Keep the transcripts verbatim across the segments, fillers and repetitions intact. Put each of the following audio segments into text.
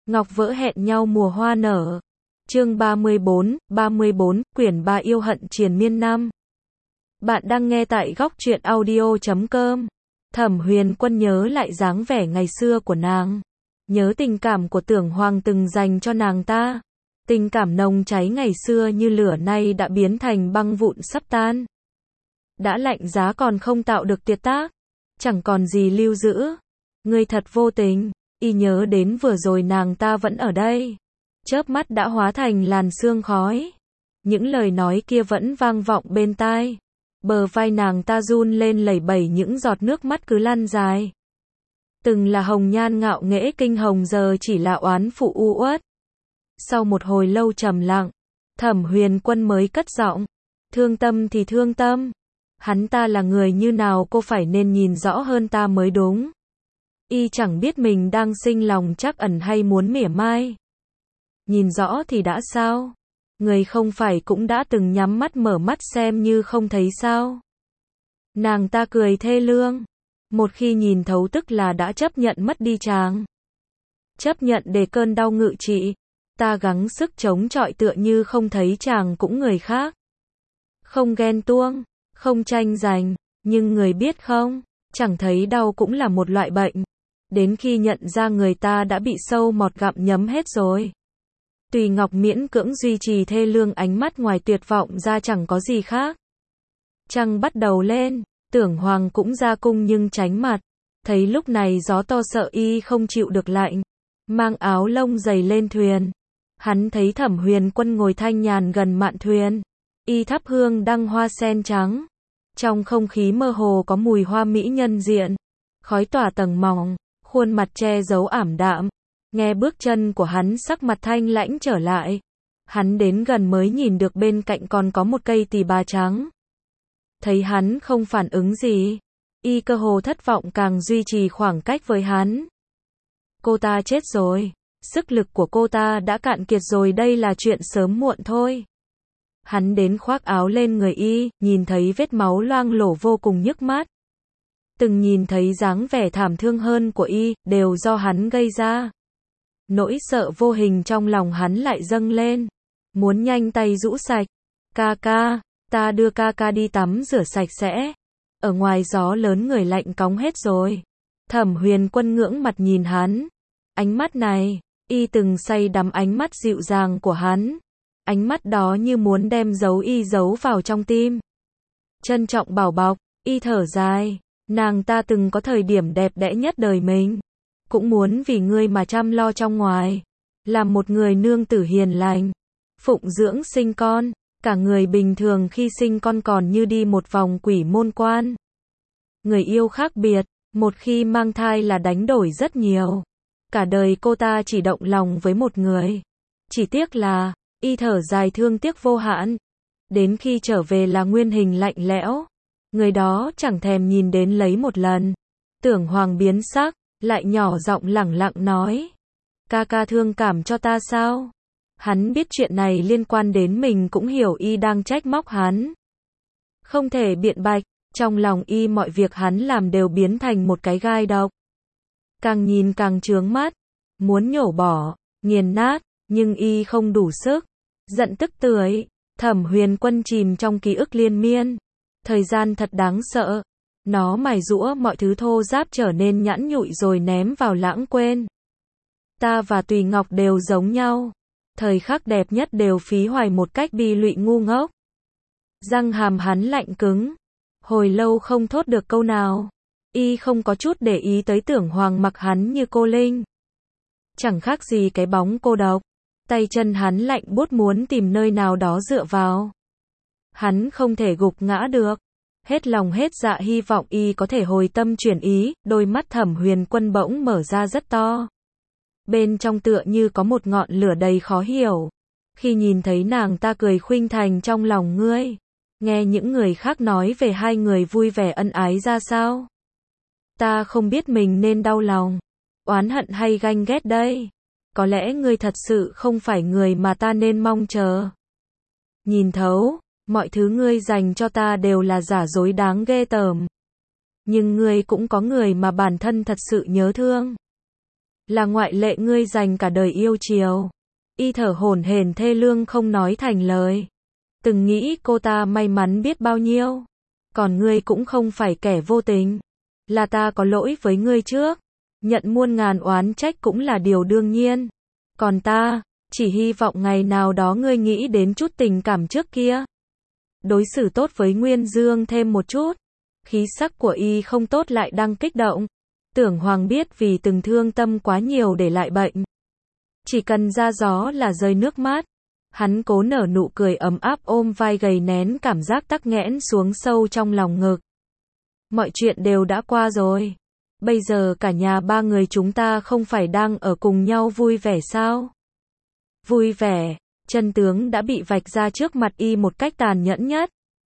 Ngọc vỡ hẹn nhau mùa hoa nở. Chương ba mươi bốn, ba mươi bốn, quyển ba yêu hận triền miên năm. Bạn đang nghe tại góc truyện audio chấm com. Thẩm Huyền Quân nhớ lại dáng vẻ ngày xưa của nàng. Nhớ tình cảm của Tưởng Hoàng từng dành cho nàng ta. Tình cảm nồng cháy ngày xưa như lửa nay đã biến thành băng vụn sắp tan. Đã lạnh giá còn không tạo được tiệt tác. Chẳng còn gì lưu giữ. Ngươi thật vô tình. Y nhớ đến vừa rồi nàng ta vẫn ở đây. Chớp mắt đã hóa thành làn sương khói. Những lời nói kia vẫn vang vọng bên tai. Bờ vai nàng ta run lên lẩy bẩy, những giọt nước mắt cứ lăn dài. Từng là hồng nhan ngạo nghễ kinh hồng giờ chỉ là oán phụ u uất. Sau một hồi lâu trầm lặng, Thẩm Huyền Quân mới cất giọng. Thương tâm thì thương tâm. Hắn ta là người như nào cô phải nên nhìn rõ hơn ta mới đúng. Y chẳng biết mình đang sinh lòng trắc ẩn hay muốn mỉa mai. Nhìn rõ thì đã sao? Người không phải cũng đã từng nhắm mắt mở mắt xem như không thấy sao? Nàng ta cười thê lương. Một khi nhìn thấu tức là đã chấp nhận mất đi chàng. Chấp nhận để cơn đau ngự trị. Ta gắng sức chống chọi tựa như không thấy chàng cũng người khác. Không ghen tuông, không tranh giành, nhưng người biết không, chẳng thấy đau cũng là một loại bệnh. Đến khi nhận ra người ta đã bị sâu mọt gặm nhấm hết rồi. Tùy Ngọc miễn cưỡng duy trì thê lương, ánh mắt ngoài tuyệt vọng ra chẳng có gì khác. Trăng bắt đầu lên, Tưởng Hoàng cũng ra cung nhưng tránh mặt. Thấy lúc này gió to sợ y không chịu được lạnh. Mang áo lông dày lên thuyền. Hắn thấy Thẩm Huyền Quân ngồi thanh nhàn gần mạn thuyền. Y thắp hương đăng hoa sen trắng. Trong không khí mơ hồ có mùi hoa mỹ nhân diện. Khói tỏa tầng mỏng. Khuôn mặt che giấu ảm đạm. Nghe bước chân của hắn sắc mặt thanh lãnh trở lại. Hắn đến gần mới nhìn được bên cạnh còn có một cây tỳ bà trắng. Thấy hắn không phản ứng gì. Y cơ hồ thất vọng càng duy trì khoảng cách với hắn. Cô ta chết rồi. Sức lực của cô ta đã cạn kiệt rồi, đây là chuyện sớm muộn thôi. Hắn đến khoác áo lên người y, nhìn thấy vết máu loang lổ vô cùng nhức mắt. Từng nhìn thấy dáng vẻ thảm thương hơn của y, đều do hắn gây ra. Nỗi sợ vô hình trong lòng hắn lại dâng lên. Muốn nhanh tay rũ sạch. Ca ca, ta đưa ca ca đi tắm rửa sạch sẽ. Ở ngoài gió lớn người lạnh cóng hết rồi. Thẩm Huyền Quân ngưỡng mặt nhìn hắn. Ánh mắt này, y từng say đắm ánh mắt dịu dàng của hắn. Ánh mắt đó như muốn đem giấu y giấu vào trong tim. Trân trọng bảo bọc, y thở dài. Nàng ta từng có thời điểm đẹp đẽ nhất đời mình. Cũng muốn vì ngươi mà chăm lo trong ngoài. Làm một người nương tử hiền lành. Phụng dưỡng sinh con. Cả người bình thường khi sinh con còn như đi một vòng quỷ môn quan. Người yêu khác biệt. Một khi mang thai là đánh đổi rất nhiều. Cả đời cô ta chỉ động lòng với một người. Chỉ tiếc là, y thở dài thương tiếc vô hạn. Đến khi trở về là nguyên hình lạnh lẽo. Người đó chẳng thèm nhìn đến lấy một lần. Tưởng Hoàng biến sắc, lại nhỏ giọng lẳng lặng nói. Ca ca thương cảm cho ta sao? Hắn biết chuyện này liên quan đến mình, cũng hiểu y đang trách móc hắn. Không thể biện bạch, trong lòng y mọi việc hắn làm đều biến thành một cái gai độc. Càng nhìn càng chướng mắt, muốn nhổ bỏ, nghiền nát, nhưng y không đủ sức. Giận tức tưởi, Thẩm Huyền Quân chìm trong ký ức liên miên. Thời gian thật đáng sợ. Nó mài giũa mọi thứ thô ráp trở nên nhẵn nhụi rồi ném vào lãng quên. Ta và Tùy Ngọc đều giống nhau. Thời khắc đẹp nhất đều phí hoài một cách bi lụy ngu ngốc. Răng hàm hắn lạnh cứng. Hồi lâu không thốt được câu nào. Y không có chút để ý tới Tưởng Hoàng mặc hắn như cô linh. Chẳng khác gì cái bóng cô độc. Tay chân hắn lạnh buốt muốn tìm nơi nào đó dựa vào. Hắn không thể gục ngã được. Hết lòng hết dạ hy vọng y có thể hồi tâm chuyển ý. Đôi mắt Thẩm Huyền Quân bỗng mở ra rất to. Bên trong tựa như có một ngọn lửa đầy khó hiểu. Khi nhìn thấy nàng ta cười khuynh thành trong lòng ngươi. Nghe những người khác nói về hai người vui vẻ ân ái ra sao. Ta không biết mình nên đau lòng, oán hận hay ganh ghét đây. Có lẽ ngươi thật sự không phải người mà ta nên mong chờ. Nhìn thấu, mọi thứ ngươi dành cho ta đều là giả dối đáng ghê tởm. Nhưng ngươi cũng có người mà bản thân thật sự nhớ thương. là ngoại lệ ngươi dành cả đời yêu chiều. Y thở hổn hển thê lương không nói thành lời. Từng nghĩ cô ta may mắn biết bao nhiêu. Còn ngươi cũng không phải kẻ vô tình. Là ta có lỗi với ngươi trước. Nhận muôn ngàn oán trách cũng là điều đương nhiên. Còn ta, chỉ hy vọng ngày nào đó ngươi nghĩ đến chút tình cảm trước kia. Đối xử tốt với Nguyên Dương thêm một chút. Khí sắc của y không tốt lại đang kích động. Tưởng Hoàng biết vì từng thương tâm quá nhiều để lại bệnh. Chỉ cần ra gió là rơi nước mắt. Hắn cố nở nụ cười ấm áp ôm vai gầy nén cảm giác tắc nghẽn xuống sâu trong lòng ngực. Mọi chuyện đều đã qua rồi. Bây giờ cả nhà ba người chúng ta không phải đang ở cùng nhau vui vẻ sao? Vui vẻ, chân tướng đã bị vạch ra trước mặt y một cách tàn nhẫn nhất.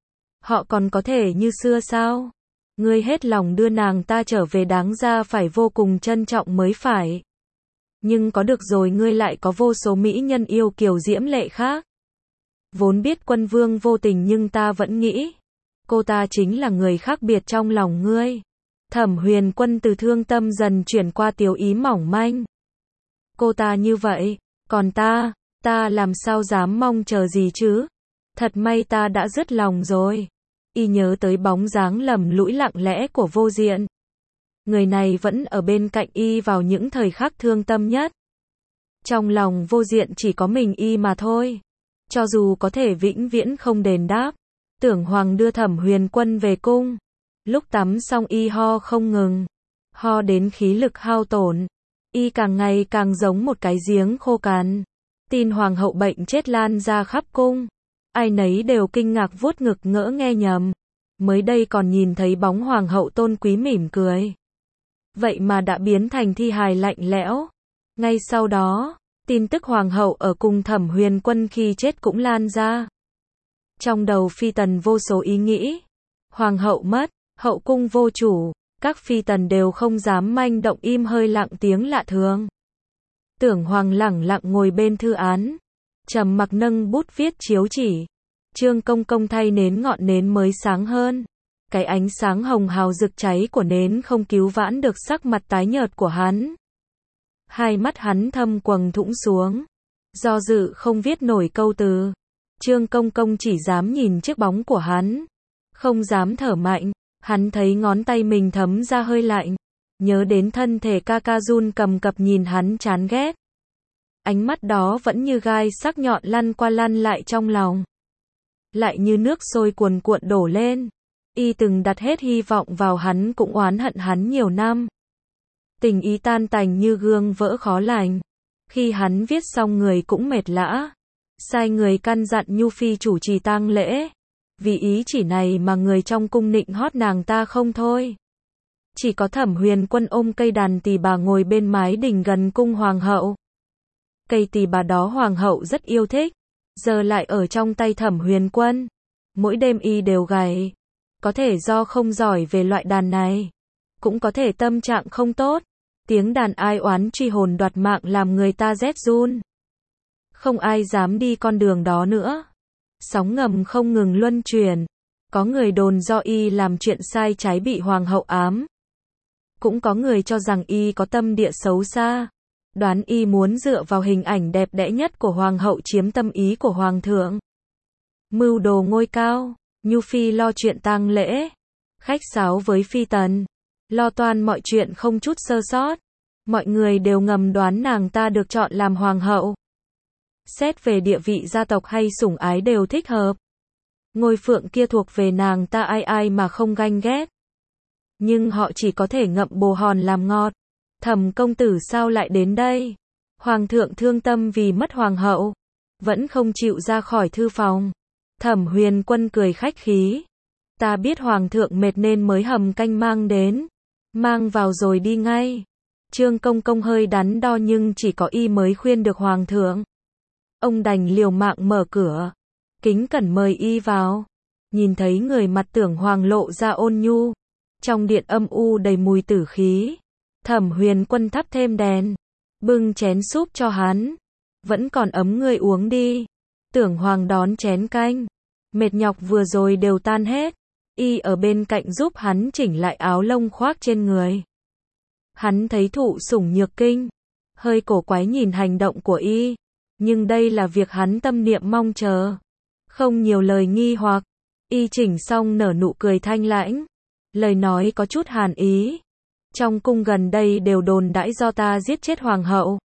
Họ còn có thể như xưa sao? Ngươi hết lòng đưa nàng ta trở về đáng ra phải vô cùng trân trọng mới phải. Nhưng có được rồi ngươi lại có vô số mỹ nhân yêu kiều diễm lệ khác. Vốn biết Quân Vương vô tình nhưng ta vẫn nghĩ. Cô ta chính là người khác biệt trong lòng ngươi. Thẩm Huyền Quân từ thương tâm dần chuyển qua tiểu ý mỏng manh. Cô ta như vậy, còn ta, ta làm sao dám mong chờ gì chứ? Thật may ta đã dứt lòng rồi. Y nhớ tới bóng dáng lầm lũi lặng lẽ của Vô Diện. Người này vẫn ở bên cạnh y vào những thời khắc thương tâm nhất. Trong lòng Vô Diện chỉ có mình y mà thôi. Cho dù có thể vĩnh viễn không đền đáp. Tưởng Hoàng đưa Thẩm Huyền Quân về cung. Lúc tắm xong y ho không ngừng. Ho đến khí lực hao tổn. Y càng ngày càng giống một cái giếng khô cằn. Tin Hoàng hậu bệnh chết lan ra khắp cung. Ai nấy đều kinh ngạc vuốt ngực ngỡ nghe nhầm. Mới đây còn nhìn thấy bóng Hoàng hậu tôn quý mỉm cười. Vậy mà đã biến thành thi hài lạnh lẽo. Ngay sau đó, tin tức Hoàng hậu ở cùng Thẩm Huyền Quân khi chết cũng lan ra. Trong đầu phi tần vô số ý nghĩ. Hoàng hậu mất, hậu cung vô chủ, các phi tần đều không dám manh động im hơi lặng tiếng lạ thường. Tưởng Hoàng lẳng lặng ngồi bên thư án. Trầm mặc nâng bút viết chiếu chỉ. Trương Công Công thay nến ngọn nến mới sáng hơn. Cái ánh sáng hồng hào rực cháy của nến không cứu vãn được sắc mặt tái nhợt của hắn. Hai mắt hắn thâm quầng thũng xuống. Do dự không viết nổi câu từ. Trương Công Công chỉ dám nhìn chiếc bóng của hắn. Không dám thở mạnh. Hắn thấy ngón tay mình thấm ra hơi lạnh. Nhớ đến thân thể ca ca run cầm cập nhìn hắn chán ghét. Ánh mắt đó vẫn như gai sắc nhọn lăn qua lăn lại trong lòng. Lại như nước sôi cuồn cuộn đổ lên. Y từng đặt hết hy vọng vào hắn cũng oán hận hắn nhiều năm. Tình ý tan tành như gương vỡ khó lành. Khi hắn viết xong người cũng mệt lã. Sai người căn dặn Nhu Phi chủ trì tang lễ. Vì ý chỉ này mà người trong cung nịnh hót nàng ta không thôi. Chỉ có Thẩm Huyền Quân ôm cây đàn tỳ bà ngồi bên mái đình gần cung hoàng hậu. Cây tỳ bà đó hoàng hậu rất yêu thích. Giờ lại ở trong tay Thẩm Huyền Quân. Mỗi đêm y đều gảy. Có thể do không giỏi về loại đàn này. Cũng có thể tâm trạng không tốt. Tiếng đàn ai oán truy hồn đoạt mạng làm người ta rét run. Không ai dám đi con đường đó nữa. Sóng ngầm không ngừng luân chuyển. Có người đồn do y làm chuyện sai trái bị hoàng hậu ám. Cũng có người cho rằng y có tâm địa xấu xa. Đoán y muốn dựa vào hình ảnh đẹp đẽ nhất của hoàng hậu chiếm tâm ý của hoàng thượng. Mưu đồ ngôi cao. Nhu Phi lo chuyện tang lễ. Khách sáo với phi tần. Lo toan mọi chuyện không chút sơ sót. Mọi người đều ngầm đoán nàng ta được chọn làm hoàng hậu. Xét về địa vị gia tộc hay sủng ái đều thích hợp. Ngôi phượng kia thuộc về nàng ta ai ai mà không ganh ghét. Nhưng họ chỉ có thể ngậm bồ hòn làm ngọt. Thẩm công tử sao lại đến đây? Hoàng thượng thương tâm vì mất hoàng hậu. Vẫn không chịu ra khỏi thư phòng. Thẩm Huyền Quân cười khách khí. Ta biết hoàng thượng mệt nên mới hầm canh mang đến. Mang vào rồi đi ngay. Trương Công Công hơi đắn đo nhưng chỉ có y mới khuyên được hoàng thượng. Ông đành liều mạng mở cửa. Kính cẩn mời y vào. Nhìn thấy người mặt Tưởng Hoàng lộ ra ôn nhu. Trong điện âm u đầy mùi tử khí. Thẩm Huyền Quân thắp thêm đèn. Bưng chén súp cho hắn. Vẫn còn ấm ngươi uống đi. Tưởng Hoàng đón chén canh. Mệt nhọc vừa rồi đều tan hết. Y ở bên cạnh giúp hắn chỉnh lại áo lông khoác trên người. Hắn thấy thụ sủng nhược kinh. hơi cổ quái nhìn hành động của y, nhưng đây là việc hắn tâm niệm mong chờ. Không nhiều lời nghi hoặc, y chỉnh xong nở nụ cười thanh lãnh, lời nói có chút hàn ý. Trong cung gần đây đều đồn đãi do ta giết chết hoàng hậu.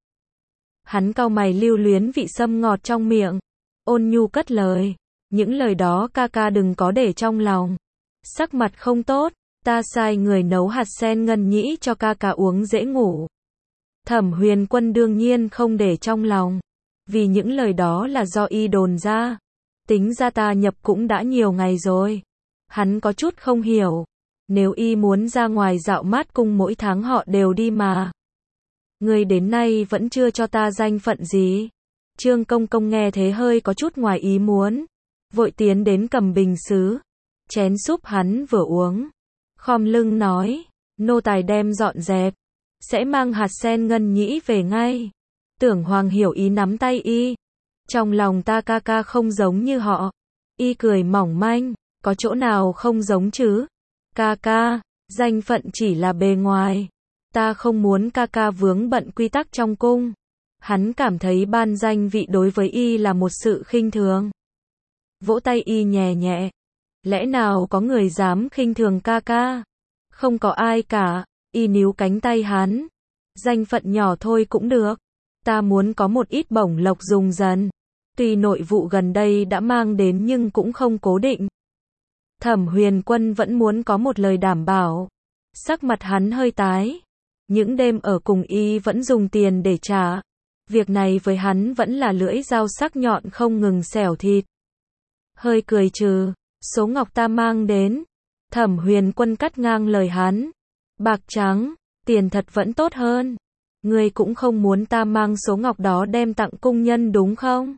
Hắn cau mày lưu luyến vị sâm ngọt trong miệng, ôn nhu cất lời, những lời đó ca ca đừng có để trong lòng. Sắc mặt không tốt, ta sai người nấu hạt sen ngân nhĩ cho ca ca uống dễ ngủ. Thẩm Huyền Quân đương nhiên không để trong lòng, vì những lời đó là do y đồn ra. Tính ra ta nhập cũng đã nhiều ngày rồi. Hắn có chút không hiểu, nếu y muốn ra ngoài dạo mát cung mỗi tháng họ đều đi mà. Người đến nay vẫn chưa cho ta danh phận gì. Trương Công Công nghe thế hơi có chút ngoài ý muốn, vội tiến đến cầm bình sứ, chén súp hắn vừa uống, khom lưng nói, nô tài đem dọn dẹp, sẽ mang hạt sen ngân nhĩ về ngay. Tưởng Hoàng hiểu ý nắm tay y, trong lòng ta ca ca không giống như họ. Y cười mỏng manh, có chỗ nào không giống chứ? Ca ca, danh phận chỉ là bề ngoài. Ta không muốn ca ca vướng bận quy tắc trong cung. Hắn cảm thấy ban danh vị đối với y là một sự khinh thường. Vỗ tay y nhẹ nhẹ. Lẽ nào có người dám khinh thường ca ca? Không có ai cả. Y níu cánh tay hắn. Danh phận nhỏ thôi cũng được. Ta muốn có một ít bổng lộc dùng dần. Tuy nội vụ gần đây đã mang đến nhưng cũng không cố định. Thẩm Huyền Quân vẫn muốn có một lời đảm bảo. Sắc mặt hắn hơi tái. Những đêm ở cùng y vẫn dùng tiền để trả. Việc này với hắn vẫn là lưỡi dao sắc nhọn không ngừng xẻo thịt. Hơi cười trừ, số ngọc ta mang đến. Thẩm Huyền Quân cắt ngang lời hắn. Bạc trắng, tiền thật vẫn tốt hơn. Ngươi cũng không muốn ta mang số ngọc đó đem tặng cung nhân đúng không?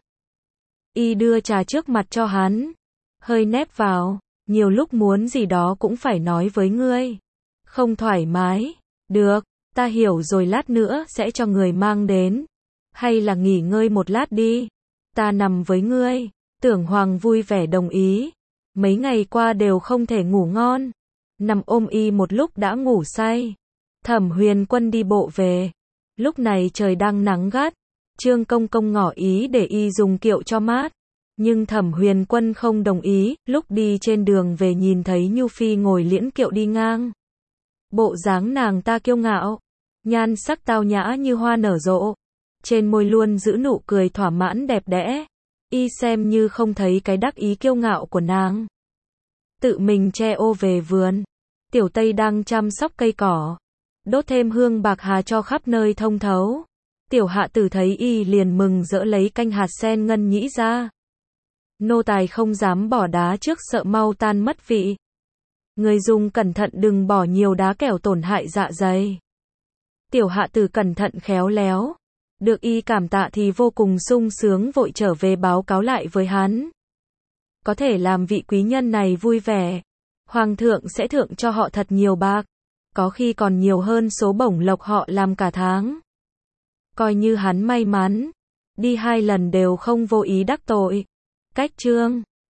Y đưa trà trước mặt cho hắn. Hơi nép vào, nhiều lúc muốn gì đó cũng phải nói với ngươi. Không thoải mái. Được, ta hiểu rồi, lát nữa sẽ cho người mang đến. Hay là nghỉ ngơi một lát đi. Ta nằm với ngươi. Tưởng Hoàng vui vẻ đồng ý. Mấy ngày qua đều không thể ngủ ngon. Nằm ôm y một lúc đã ngủ say. Thẩm Huyền Quân đi bộ về. Lúc này trời đang nắng gắt. Trương Công Công ngỏ ý để y dùng kiệu cho mát. Nhưng Thẩm Huyền Quân không đồng ý. Lúc đi trên đường về nhìn thấy Nhu Phi ngồi liễn kiệu đi ngang. Bộ dáng nàng ta kiêu ngạo, nhan sắc tao nhã như hoa nở rộ. Trên môi luôn giữ nụ cười thỏa mãn đẹp đẽ. Y xem như không thấy cái đắc ý kiêu ngạo của nàng. Tự mình che ô về vườn. Tiểu Tây đang chăm sóc cây cỏ. Đốt thêm hương bạc hà cho khắp nơi thông thấu. Tiểu Hạ Tử thấy y liền mừng rỡ lấy canh hạt sen ngân nhĩ ra. Nô tài không dám bỏ đá trước sợ mau tan mất vị. Người dùng cẩn thận đừng bỏ nhiều đá kẻo tổn hại dạ dày. Tiểu Hạ Tử cẩn thận khéo léo. Được y cảm tạ thì vô cùng sung sướng, vội trở về báo cáo lại với hắn. Có thể làm vị quý nhân này vui vẻ. Hoàng thượng sẽ thưởng cho họ thật nhiều bạc. Có khi còn nhiều hơn số bổng lộc họ làm cả tháng. Coi như hắn may mắn. Đi hai lần đều không vô ý đắc tội. Cách chương